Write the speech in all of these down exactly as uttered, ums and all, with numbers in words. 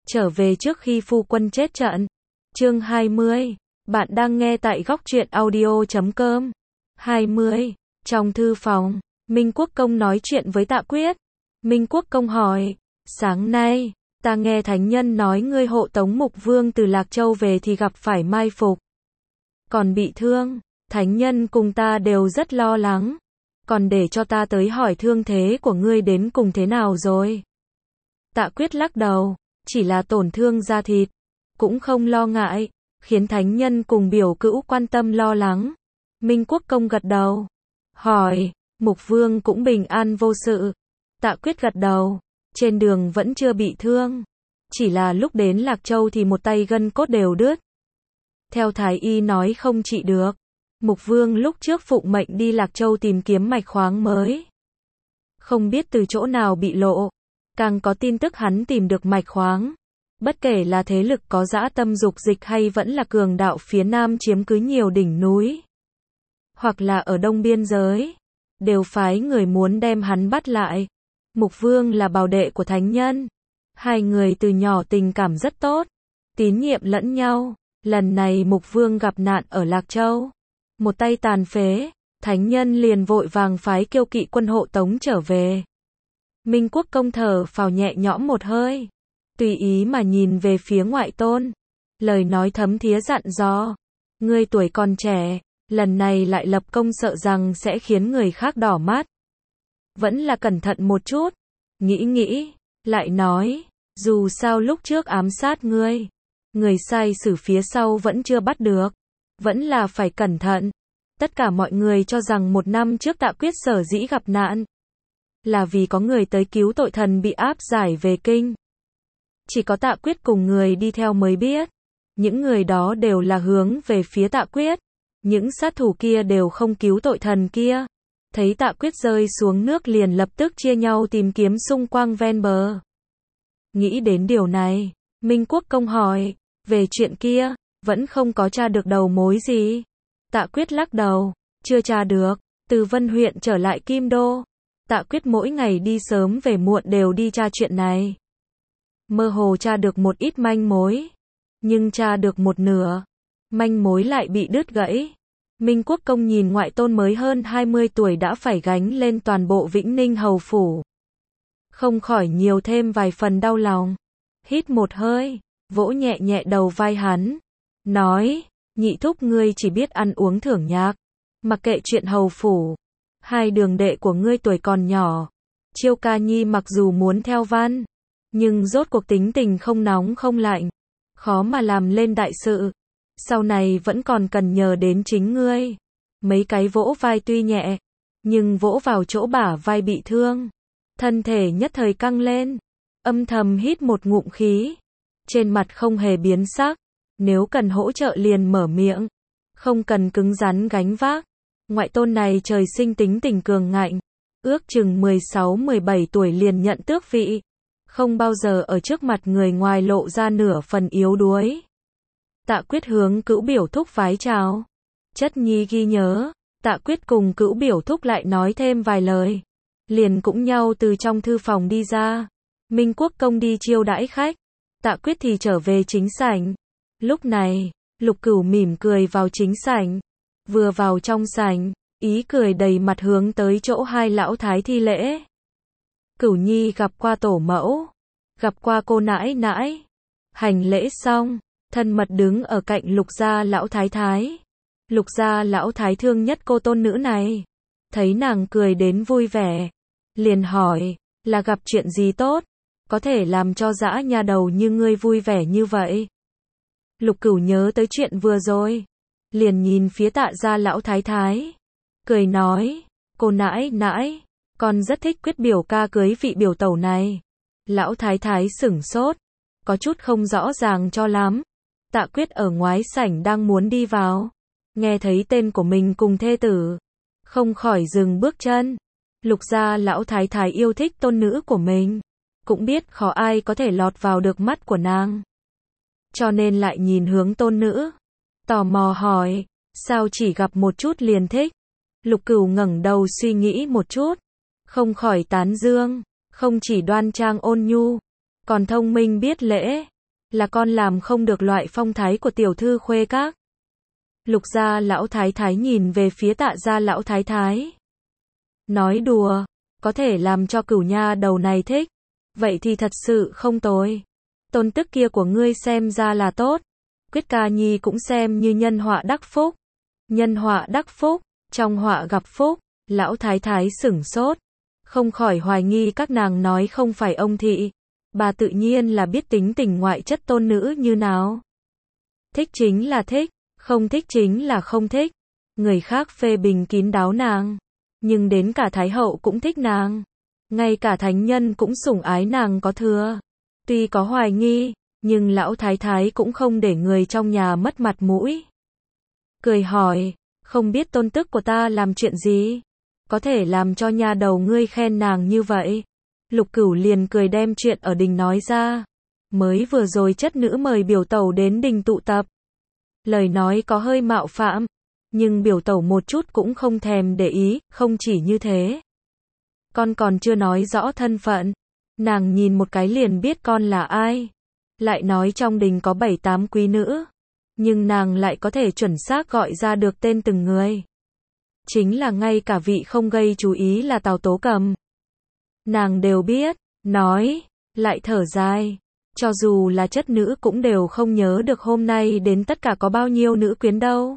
trở về trước khi phu quân chết trận. Chương hai mươi. Bạn đang nghe tại góc truyện audio chấm com. hai mươi. Trong thư phòng, Minh Quốc Công nói chuyện với Tạ Quyết. Minh Quốc Công hỏi, sáng nay, ta nghe thánh nhân nói ngươi hộ tống Mục Vương từ Lạc Châu về thì gặp phải mai phục. Còn bị thương, thánh nhân cùng ta đều rất lo lắng. Còn để cho ta tới hỏi thương thế của ngươi đến cùng thế nào rồi? Tạ Quyết lắc đầu, chỉ là tổn thương da thịt, cũng không lo ngại, khiến thánh nhân cùng biểu cữu quan tâm lo lắng. Minh Quốc Công gật đầu, hỏi, Mục Vương cũng bình an vô sự. Tạ Quyết gật đầu, trên đường vẫn chưa bị thương, chỉ là lúc đến Lạc Châu thì một tay gân cốt đều đứt. Theo thái y nói không trị được. Mục Vương lúc trước phụng mệnh đi Lạc Châu tìm kiếm mạch khoáng mới. Không biết từ chỗ nào bị lộ, càng có tin tức hắn tìm được mạch khoáng. Bất kể là thế lực có dã tâm dục dịch hay vẫn là cường đạo phía Nam chiếm cứ nhiều đỉnh núi, hoặc là ở đông biên giới, đều phái người muốn đem hắn bắt lại. Mục Vương là bảo đệ của thánh nhân. Hai người từ nhỏ tình cảm rất tốt, tín nhiệm lẫn nhau. Lần này Mục Vương gặp nạn ở Lạc Châu, một tay tàn phế, thánh nhân liền vội vàng phái kiêu kỵ quân hộ tống trở về. Minh Quốc Công thở phào nhẹ nhõm một hơi, tùy ý mà nhìn về phía ngoại tôn, lời nói thấm thía dặn dò, ngươi tuổi còn trẻ, lần này lại lập công sợ rằng sẽ khiến người khác đỏ mắt. Vẫn là cẩn thận một chút. Nghĩ nghĩ, lại nói, dù sao lúc trước ám sát ngươi, người sai xử phía sau vẫn chưa bắt được, vẫn là phải cẩn thận. Tất cả mọi người cho rằng một năm trước Tạ Quyết sở dĩ gặp nạn, là vì có người tới cứu tội thần bị áp giải về kinh. Chỉ có Tạ Quyết cùng người đi theo mới biết, những người đó đều là hướng về phía Tạ Quyết. Những sát thủ kia đều không cứu tội thần kia. Thấy Tạ Quyết rơi xuống nước liền lập tức chia nhau tìm kiếm xung quanh ven bờ. Nghĩ đến điều này, Minh Quốc Công hỏi, về chuyện kia, vẫn không có tra được đầu mối gì. Tạ Quyết lắc đầu, chưa tra được. Từ Vân huyện trở lại Kim Đô, Tạ Quyết mỗi ngày đi sớm về muộn đều đi tra chuyện này. Mơ hồ tra được một ít manh mối, nhưng tra được một nửa, manh mối lại bị đứt gãy. Minh Quốc Công nhìn ngoại tôn mới hơn hai mươi tuổi đã phải gánh lên toàn bộ Vĩnh Ninh hầu phủ, không khỏi nhiều thêm vài phần đau lòng. Hít một hơi, vỗ nhẹ nhẹ đầu vai hắn, nói, nhị thúc ngươi chỉ biết ăn uống thưởng nhạc, mặc kệ chuyện hầu phủ. Hai đường đệ của ngươi tuổi còn nhỏ, Chiêu Ca Nhi mặc dù muốn theo văn, nhưng rốt cuộc tính tình không nóng không lạnh, khó mà làm lên đại sự. Sau này vẫn còn cần nhờ đến chính ngươi. Mấy cái vỗ vai tuy nhẹ, nhưng vỗ vào chỗ bả vai bị thương, thân thể nhất thời căng lên, âm thầm hít một ngụm khí, trên mặt không hề biến sắc. Nếu cần hỗ trợ liền mở miệng, không cần cứng rắn gánh vác. Ngoại tôn này trời sinh tính tình cường ngạnh, ước chừng mười sáu mười bảy tuổi liền nhận tước vị, không bao giờ ở trước mặt người ngoài lộ ra nửa phần yếu đuối. Tạ Quyết hướng Cữu Biểu Thúc vái chào. Chất nhi ghi nhớ. Tạ Quyết cùng Cữu Biểu Thúc lại nói thêm vài lời, liền cũng nhau từ trong thư phòng đi ra. Minh Quốc Công đi chiêu đãi khách, Tạ Quyết thì trở về chính sảnh. Lúc này, Lục Cửu mỉm cười vào chính sảnh. Vừa vào trong sảnh, ý cười đầy mặt hướng tới chỗ hai lão thái thi lễ. Cửu nhi gặp qua tổ mẫu, gặp qua cô nãi nãi. Hành lễ xong, thân mật đứng ở cạnh Lục gia lão thái thái. Lục gia lão thái thương nhất cô tôn nữ này, thấy nàng cười đến vui vẻ, liền hỏi, là gặp chuyện gì tốt, có thể làm cho dã nha đầu như ngươi vui vẻ như vậy? Lục Cửu nhớ tới chuyện vừa rồi, liền nhìn phía Tạ gia lão thái thái, cười nói, cô nãi nãi, con rất thích Quyết biểu ca cưới vị biểu tẩu này. Lão thái thái sửng sốt, có chút không rõ ràng cho lắm. Tạ Quyết ở ngoài sảnh đang muốn đi vào, nghe thấy tên của mình cùng thê tử, không khỏi dừng bước chân. Lục gia lão thái thái yêu thích tôn nữ của mình, cũng biết khó ai có thể lọt vào được mắt của nàng, cho nên lại nhìn hướng tôn nữ, tò mò hỏi, sao chỉ gặp một chút liền thích? Lục Cửu ngẩng đầu suy nghĩ một chút, không khỏi tán dương, không chỉ đoan trang ôn nhu, còn thông minh biết lễ, là con làm không được loại phong thái của tiểu thư khuê các. Lục gia lão thái thái nhìn về phía Tạ gia lão thái thái. Nói đùa, có thể làm cho cửu nha đầu này thích. Vậy thì thật sự không tồi. Tôn tức kia của ngươi xem ra là tốt. Quyết ca nhi cũng xem như nhân họa đắc phúc. Nhân họa đắc phúc, trong họa gặp phúc. Lão thái thái sửng sốt. Không khỏi hoài nghi các nàng nói không phải ông thị. Bà tự nhiên là biết tính tình ngoại chất tôn nữ như nào. Thích chính là thích, không thích chính là không thích. Người khác phê bình kín đáo nàng. Nhưng đến cả Thái hậu cũng thích nàng. Ngay cả thánh nhân cũng sủng ái nàng có thừa. Tuy có hoài nghi, nhưng lão thái thái cũng không để người trong nhà mất mặt mũi. Cười hỏi, không biết tôn tức của ta làm chuyện gì? Có thể làm cho nha đầu ngươi khen nàng như vậy? Lục Cửu liền cười đem chuyện ở đình nói ra. Mới vừa rồi chất nữ mời biểu tẩu đến đình tụ tập. Lời nói có hơi mạo phạm, nhưng biểu tẩu một chút cũng không thèm để ý, không chỉ như thế. Con còn chưa nói rõ thân phận. Nàng nhìn một cái liền biết con là ai. Lại nói trong đình có bảy tám quý nữ. Nhưng nàng lại có thể chuẩn xác gọi ra được tên từng người. Chính là ngay cả vị không gây chú ý là Tào Tố Cầm. Nàng đều biết, nói, lại thở dài. Cho dù là chất nữ cũng đều không nhớ được hôm nay đến tất cả có bao nhiêu nữ quyến đâu.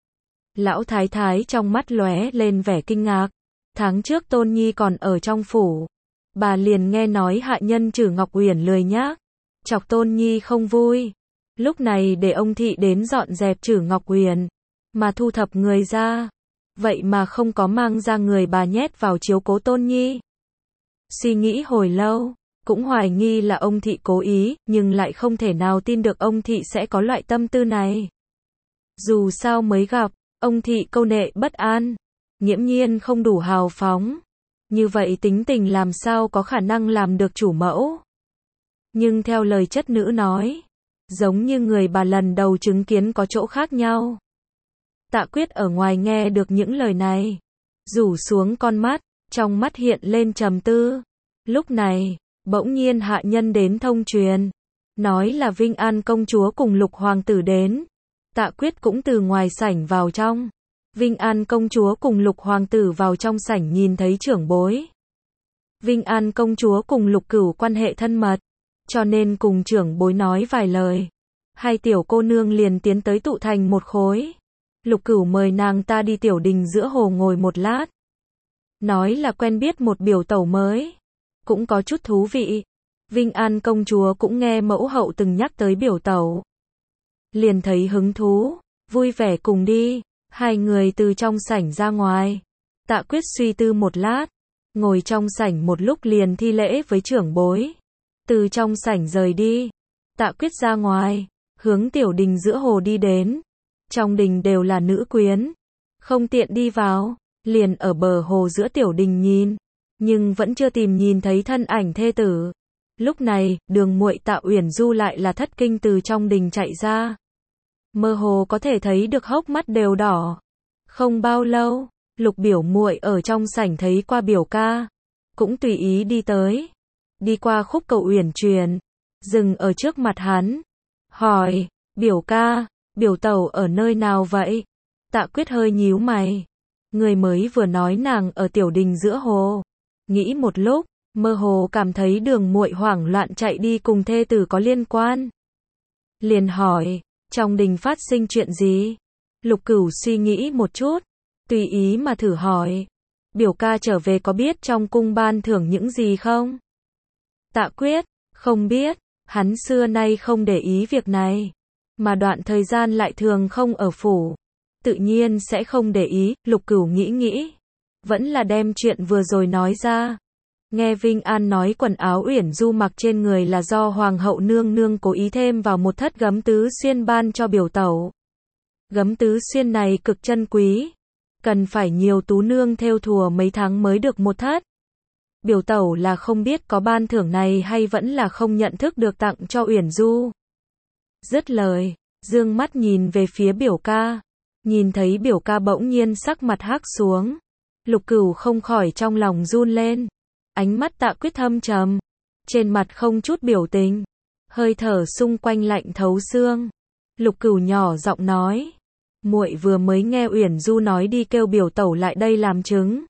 Lão thái thái trong mắt lóe lên vẻ kinh ngạc. Tháng trước Tôn Nhi còn ở trong phủ. Bà liền nghe nói hạ nhân Trử Ngọc Uyển lười nhác. Chọc Tôn Nhi không vui. Lúc này để ông thị đến dọn dẹp Trử Ngọc Uyển. Mà thu thập người ra. Vậy mà không có mang ra người bà nhét vào chiếu cố Tôn Nhi. Suy nghĩ hồi lâu. Cũng hoài nghi là ông thị cố ý, nhưng lại không thể nào tin được ông thị sẽ có loại tâm tư này. Dù sao mới gặp, ông thị câu nệ bất an, nghiễm nhiên không đủ hào phóng. Như vậy tính tình làm sao có khả năng làm được chủ mẫu. Nhưng theo lời chất nữ nói, giống như người bà lần đầu chứng kiến có chỗ khác nhau. Tạ Quyết ở ngoài nghe được những lời này, rủ xuống con mắt, trong mắt hiện lên trầm tư. Lúc này, bỗng nhiên hạ nhân đến thông truyền, nói là Vinh An công chúa cùng Lục hoàng tử đến. Tạ Quyết cũng từ ngoài sảnh vào trong. Vinh An công chúa cùng Lục hoàng tử vào trong sảnh nhìn thấy trưởng bối. Vinh An công chúa cùng Lục Cửu quan hệ thân mật, cho nên cùng trưởng bối nói vài lời. Hai tiểu cô nương liền tiến tới tụ thành một khối. Lục Cửu mời nàng ta đi tiểu đình giữa hồ ngồi một lát. Nói là quen biết một biểu tẩu mới. Cũng có chút thú vị. Vinh An công chúa cũng nghe mẫu hậu từng nhắc tới biểu tẩu. Liền thấy hứng thú, vui vẻ cùng đi. Hai người từ trong sảnh ra ngoài. Tạ Quyết suy tư một lát, ngồi trong sảnh một lúc liền thi lễ với trưởng bối. Từ trong sảnh rời đi, Tạ Quyết ra ngoài, hướng tiểu đình giữa hồ đi đến. Trong đình đều là nữ quyến, không tiện đi vào, liền ở bờ hồ giữa tiểu đình nhìn, nhưng vẫn chưa tìm nhìn thấy thân ảnh thê tử. Lúc này, Đường muội Tạ Uyển Du lại là thất kinh từ trong đình chạy ra. Mơ hồ có thể thấy được hốc mắt đều đỏ. Không bao lâu, Lục biểu muội ở trong sảnh thấy qua biểu ca, cũng tùy ý đi tới. Đi qua khúc cầu uyển truyền, dừng ở trước mặt hắn, hỏi, biểu ca, biểu tẩu ở nơi nào vậy? Tạ Quyết hơi nhíu mày. Người mới vừa nói nàng ở tiểu đình giữa hồ. Nghĩ một lúc, mơ hồ cảm thấy Đường muội hoảng loạn chạy đi cùng thê tử có liên quan. Liền hỏi, trong đình phát sinh chuyện gì? Lục Cửu suy nghĩ một chút, tùy ý mà thử hỏi, biểu ca trở về có biết trong cung ban thưởng những gì không? Tạ Quyết, không biết, hắn xưa nay không để ý việc này, mà đoạn thời gian lại thường không ở phủ, tự nhiên sẽ không để ý. Lục Cửu nghĩ nghĩ, vẫn là đem chuyện vừa rồi nói ra. Nghe Vinh An nói quần áo Uyển Du mặc trên người là do Hoàng hậu nương nương cố ý thêm vào một thất gấm tứ xuyên ban cho biểu tẩu. Gấm tứ xuyên này cực chân quý, cần phải nhiều tú nương thêu thùa mấy tháng mới được một thất. Biểu tẩu là không biết có ban thưởng này hay vẫn là không nhận thức được tặng cho Uyển Du. Dứt lời, dương mắt nhìn về phía biểu ca, nhìn thấy biểu ca bỗng nhiên sắc mặt hắc xuống. Lục Cửu không khỏi trong lòng run lên. Ánh mắt Tạ Quyết thâm trầm, trên mặt không chút biểu tình. hơi thở xung quanh lạnh thấu xương. Lục Cửu nhỏ giọng nói, muội vừa mới nghe Uyển Du nói đi kêu biểu tẩu lại đây làm chứng.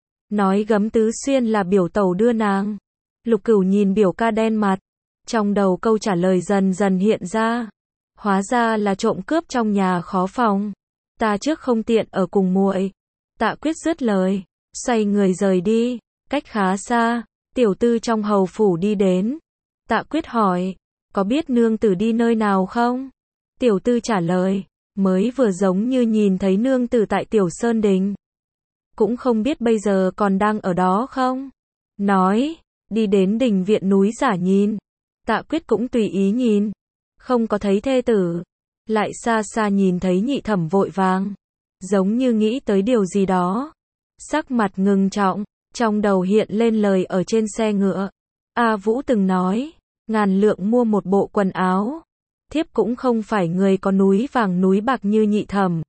Nói Gấm Tứ Xuyên là biểu tẩu đưa nàng. Lục Cửu nhìn biểu ca đen mặt, trong đầu câu trả lời dần dần hiện ra. Hóa ra là trộm cướp trong nhà khó phòng. Ta trước không tiện ở cùng muội. Tạ Quyết dứt lời, xoay người rời đi, cách khá xa, tiểu tư trong hầu phủ đi đến. Tạ Quyết hỏi, có biết nương tử đi nơi nào không? Tiểu tư trả lời, mới vừa giống như nhìn thấy nương tử tại Tiểu Sơn Đình. Cũng không biết bây giờ còn đang ở đó không? Nói, đi đến đình viện núi giả nhìn. Tạ Quyết cũng tùy ý nhìn, không có thấy thê tử. Lại xa xa nhìn thấy Nhị Thẩm vội vàng, giống như nghĩ tới điều gì đó. Sắc mặt ngưng trọng, trong đầu hiện lên lời ở trên xe ngựa. A Vũ từng nói, ngàn lượng mua một bộ quần áo. Thiếp cũng không phải người có núi vàng núi bạc như Nhị Thẩm.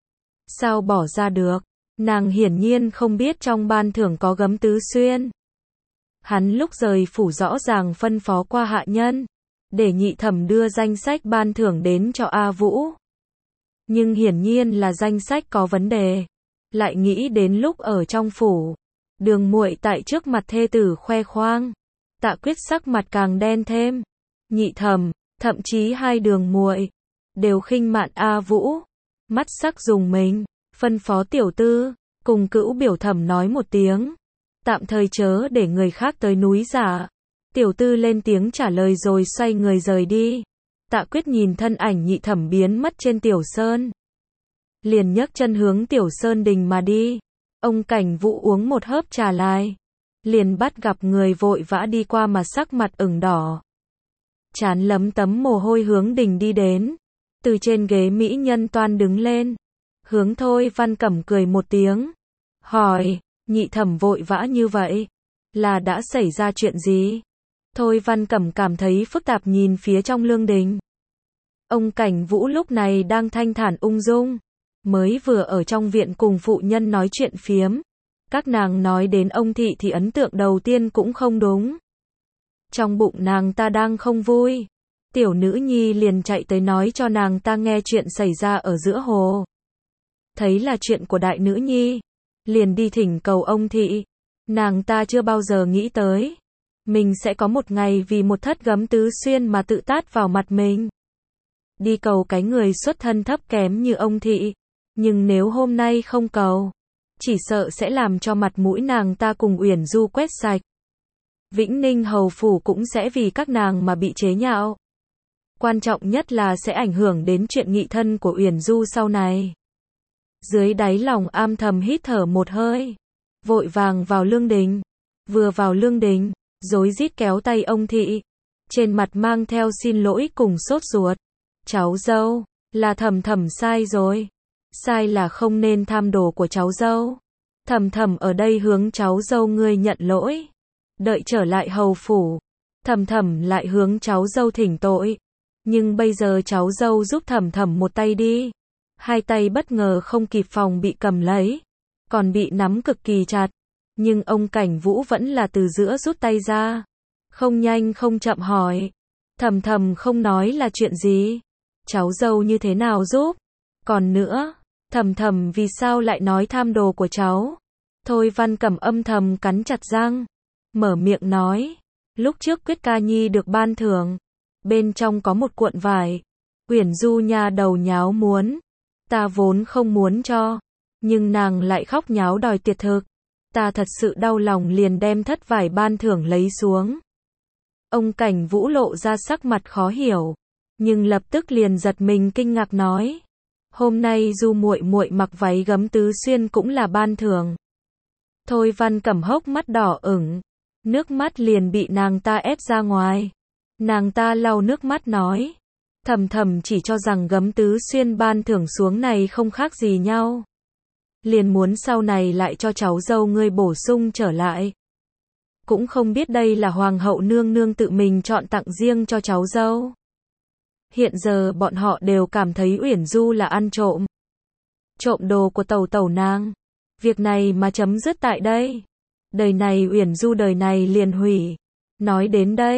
Sao bỏ ra được? Nàng hiển nhiên không biết trong ban thưởng có Gấm Tứ Xuyên. Hắn lúc rời phủ rõ ràng phân phó qua hạ nhân, để Nhị Thẩm đưa danh sách ban thưởng đến cho A Vũ. Nhưng hiển nhiên là danh sách có vấn đề. Lại nghĩ đến lúc ở trong phủ, Đường muội tại trước mặt thê tử khoe khoang. Tạ Quyết sắc mặt càng đen thêm. Nhị Thẩm, thậm chí hai Đường muội đều khinh mạn A Vũ. Mắt sắc dùng mình, phân phó tiểu tư, cùng Cữu biểu thẩm nói một tiếng. Tạm thời chớ để người khác tới núi giả. Tiểu tư lên tiếng trả lời rồi xoay người rời đi. Tạ Quyết nhìn thân ảnh Nhị Thẩm biến mất trên Tiểu Sơn, liền nhấc chân hướng Tiểu Sơn Đình mà đi. Ông Cảnh Vũ uống một hớp trà lai, liền bắt gặp người vội vã đi qua mà sắc mặt ửng đỏ, trán lấm tấm mồ hôi hướng đình đi đến. Từ trên ghế mỹ nhân toan đứng lên, hướng Thôi Văn Cẩm cười một tiếng, hỏi, Nhị Thẩm vội vã như vậy, là đã xảy ra chuyện gì? Thôi Văn Cẩm cảm thấy phức tạp nhìn phía trong lương đình. Ông Cảnh Vũ lúc này đang thanh thản ung dung, mới vừa ở trong viện cùng phụ nhân nói chuyện phiếm. Các nàng nói đến ông thị thì ấn tượng đầu tiên cũng không đúng. Trong bụng nàng ta đang không vui. Tiểu nữ nhi liền chạy tới nói cho nàng ta nghe chuyện xảy ra ở giữa hồ. Thấy là chuyện của đại nữ nhi, liền đi thỉnh cầu ông thị. Nàng ta chưa bao giờ nghĩ tới mình sẽ có một ngày vì một thất Gấm Tứ Xuyên mà tự tát vào mặt mình. Đi cầu cái người xuất thân thấp kém như ông thị. Nhưng nếu hôm nay không cầu, chỉ sợ sẽ làm cho mặt mũi nàng ta cùng Uyển Du quét sạch. Vĩnh Ninh hầu phủ cũng sẽ vì các nàng mà bị chế nhạo. Quan trọng nhất là sẽ ảnh hưởng đến chuyện nghị thân của Uyển Du sau này. Dưới đáy lòng am thầm hít thở một hơi, vội vàng vào lương đình. Vừa vào lương đình, rối rít kéo tay ông thị, trên mặt mang theo xin lỗi cùng sốt ruột. Cháu dâu, là Thẩm Thẩm sai rồi. Sai là không nên tham đồ của cháu dâu. Thẩm Thẩm ở đây hướng cháu dâu ngươi nhận lỗi. Đợi trở lại hầu phủ, Thẩm Thẩm lại hướng cháu dâu thỉnh tội. Nhưng bây giờ cháu dâu giúp Thẩm Thẩm một tay đi. Hai tay bất ngờ không kịp phòng bị cầm lấy, còn bị nắm cực kỳ chặt. Nhưng ông Cảnh Vũ vẫn là từ giữa rút tay ra, không nhanh không chậm hỏi. Thẩm Thẩm không nói là chuyện gì? Cháu dâu như thế nào giúp? Còn nữa, Thẩm Thẩm vì sao lại nói tham đồ của cháu? Thôi Văn Cẩm âm thầm cắn chặt răng, mở miệng nói, lúc trước Quyết ca nhi được ban thưởng, bên trong có một cuộn vải. Uyển Du nha đầu nháo muốn, ta vốn không muốn cho, nhưng nàng lại khóc nháo đòi tiệt thực. Ta thật sự đau lòng liền đem thất vải ban thưởng lấy xuống. Ông Cảnh Vũ lộ ra sắc mặt khó hiểu, nhưng lập tức liền giật mình kinh ngạc nói, hôm nay Du muội muội mặc váy Gấm Tứ Xuyên cũng là ban thưởng. Thôi Văn Cẩm hốc mắt đỏ ửng, nước mắt liền bị nàng ta ép ra ngoài. Nàng ta lau nước mắt nói, Thẩm Thẩm chỉ cho rằng Gấm Tứ Xuyên ban thưởng xuống này không khác gì nhau, liền muốn sau này lại cho cháu dâu ngươi bổ sung trở lại. Cũng không biết đây là hoàng hậu nương nương tự mình chọn tặng riêng cho cháu dâu. Hiện giờ bọn họ đều cảm thấy Uyển Du là ăn trộm. Trộm đồ của tẩu tẩu nàng. Việc này mà chấm dứt tại đây. Đời này Uyển Du đời này liền hủy. Nói đến đây,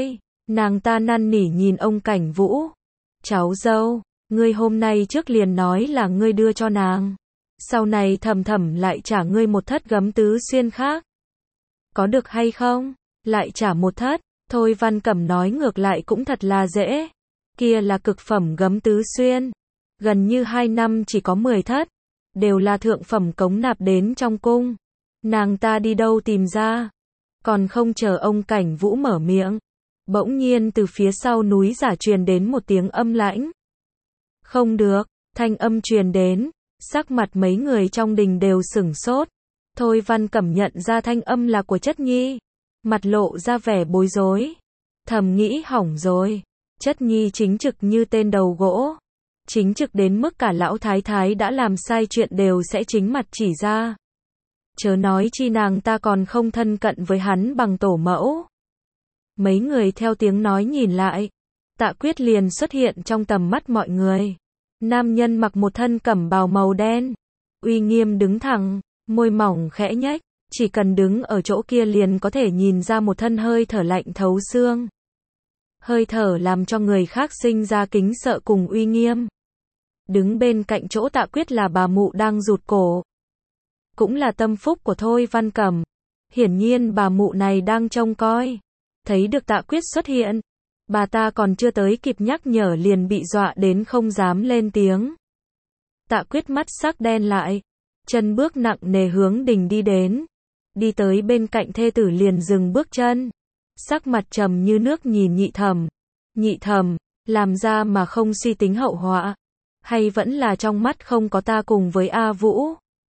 Nàng ta năn nỉ nhìn ông Cảnh Vũ. Cháu dâu, ngươi hôm nay trước liền nói là ngươi đưa cho nàng. Sau này thầm thầm lại trả ngươi một thất gấm tứ xuyên khác. Có được hay không? Lại trả một thất. Thôi Văn Cẩm nói ngược lại cũng thật là dễ. Kia là cực phẩm gấm tứ xuyên. Gần như hai năm chỉ có mười thất. Đều là thượng phẩm cống nạp đến trong cung. Nàng ta đi đâu tìm ra? Còn không chờ ông Cảnh Vũ mở miệng. Bỗng nhiên từ phía sau núi giả truyền đến một tiếng âm lãnh. Không được, thanh âm truyền đến. Sắc mặt mấy người trong đình đều sửng sốt. Thôi Văn Cẩm nhận ra thanh âm là của Chất Nhi. Mặt lộ ra vẻ bối rối. Thầm nghĩ hỏng rồi. Chất Nhi chính trực như tên đầu gỗ. Chính trực đến mức cả lão thái thái đã làm sai chuyện đều sẽ chính mặt chỉ ra. Chớ nói chi nàng ta còn không thân cận với hắn bằng tổ mẫu. Mấy người theo tiếng nói nhìn lại. Tạ Quyết liền xuất hiện trong tầm mắt mọi người. Nam nhân mặc một thân cẩm bào màu đen. Uy nghiêm đứng thẳng, môi mỏng khẽ nhếch. Chỉ cần đứng ở chỗ kia liền có thể nhìn ra một thân hơi thở lạnh thấu xương. Hơi thở làm cho người khác sinh ra kính sợ cùng uy nghiêm. Đứng bên cạnh chỗ Tạ Quyết là bà mụ đang rụt cổ. Cũng là tâm phúc của Thôi Văn Cẩm. Hiển nhiên bà mụ này đang trông coi. Thấy được Tạ Quyết xuất hiện. Bà ta còn chưa tới kịp nhắc nhở liền bị dọa đến không dám lên tiếng. Tạ Quyết mắt sắc đen lại. Chân bước nặng nề hướng đình đi đến. Đi tới bên cạnh thê tử liền dừng bước chân. Sắc mặt trầm như nước nhìn Nhị Thẩm. Nhị Thẩm, làm ra mà không suy tính hậu họa. Hay vẫn là trong mắt không có ta cùng với A Vũ?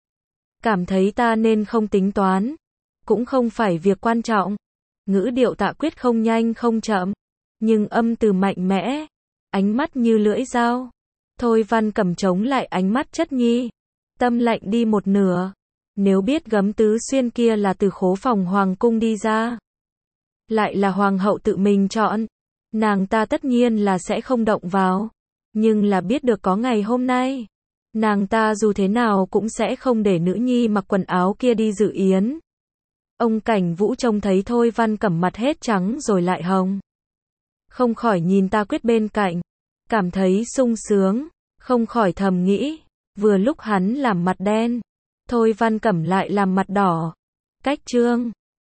Cảm thấy ta nên không tính toán. Cũng không phải việc quan trọng. Ngữ điệu Tạ Quyết không nhanh không chậm. Nhưng âm từ mạnh mẽ. Ánh mắt như lưỡi dao. Thôi Văn Cẩm chống lại ánh mắt Chất Nhi. Tâm lạnh đi một nửa. Nếu biết gấm tứ xuyên kia là từ khố phòng hoàng cung đi ra. Lại là hoàng hậu tự mình chọn. Nàng ta tất nhiên là sẽ không động vào. Nhưng là biết được có ngày hôm nay. Nàng ta dù thế nào cũng sẽ không để nữ nhi mặc quần áo kia đi dự yến. Ông Cảnh Vũ trông thấy Thôi Văn Cẩm mặt hết trắng rồi lại hồng. Không khỏi nhìn Tạ Quyết bên cạnh. Cảm thấy sung sướng. Không khỏi thầm nghĩ. Vừa lúc hắn làm mặt đen. Thôi Văn Cẩm lại làm mặt đỏ. Cách chương